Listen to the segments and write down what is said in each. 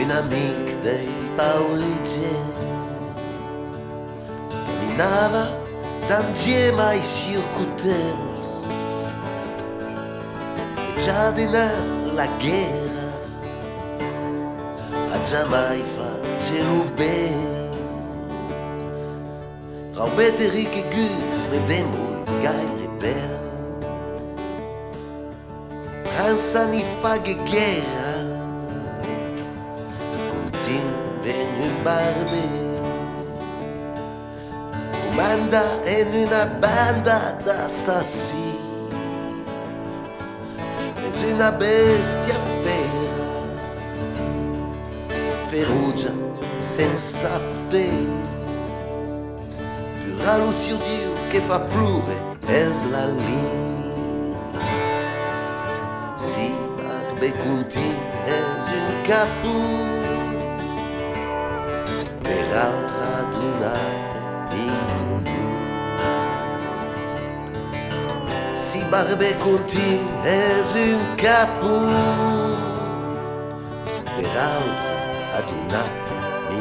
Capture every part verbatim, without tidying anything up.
un amic dei paurigeni, camminava d'insieme ai circuitels e già di la guerra a giammai facelo bene. Robette ricche gus me dembro gaire ben, Franza ni fa che guerra continua un barbe. Comanda in una banda d'assassini, è una bestia fera, feroce senza fede. Più ralo sur Dio che fa plure es la linea. Si barbe conti es un capo, per altra donate si barbe conti es un capo, per altra adunata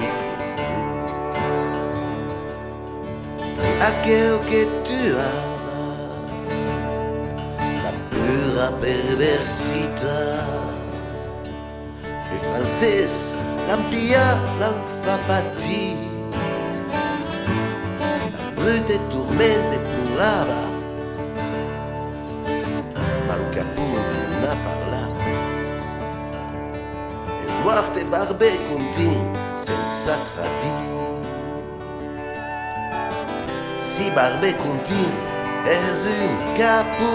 aquel que tu amas, la pura perversità. Le français l'empia l'enfa pâti, brute tormente plorava, ma lo capo non ha parlato. Es muerte barbe continue senza tradire. Si barbe continue es un capo,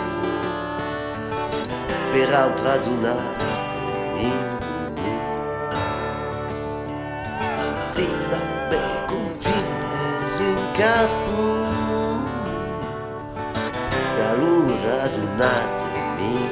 per altra donate ninguna. Si barbe continue es un capo, calura donate ninguna.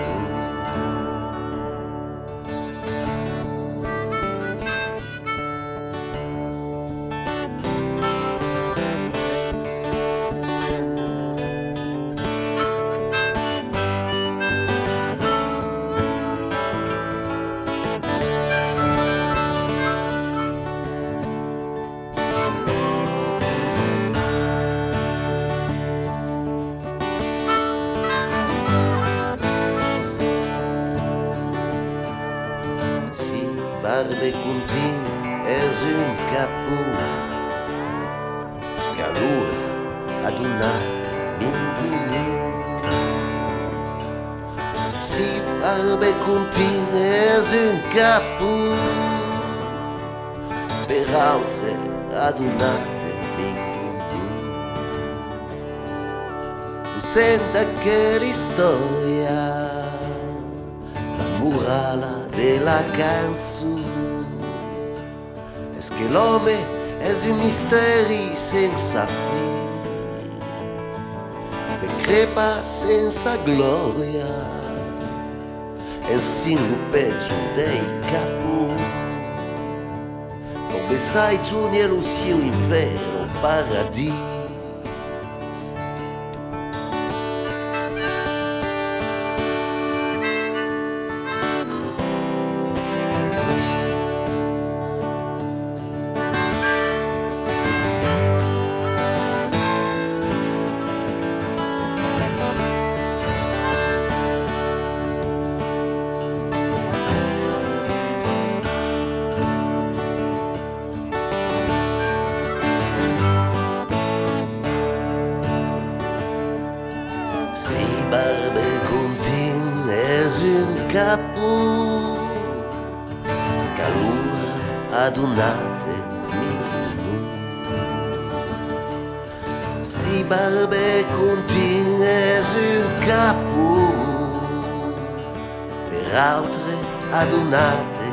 Barbe continue es un capo, calura adunate ninguna. Si barbe continue es un capo, per altre adunate ninguna. Tu senta che l'istoria, la murala della canzone, es che l'uomo es un misteri senza fine, e crepa senza gloria, è sin lo peggio dei capo. Come sai giorni e lo sia inferno, paradiso. Si barbe continue es un capo, calura adunate ninguna. Si barbe continue es un capo, per altre adunate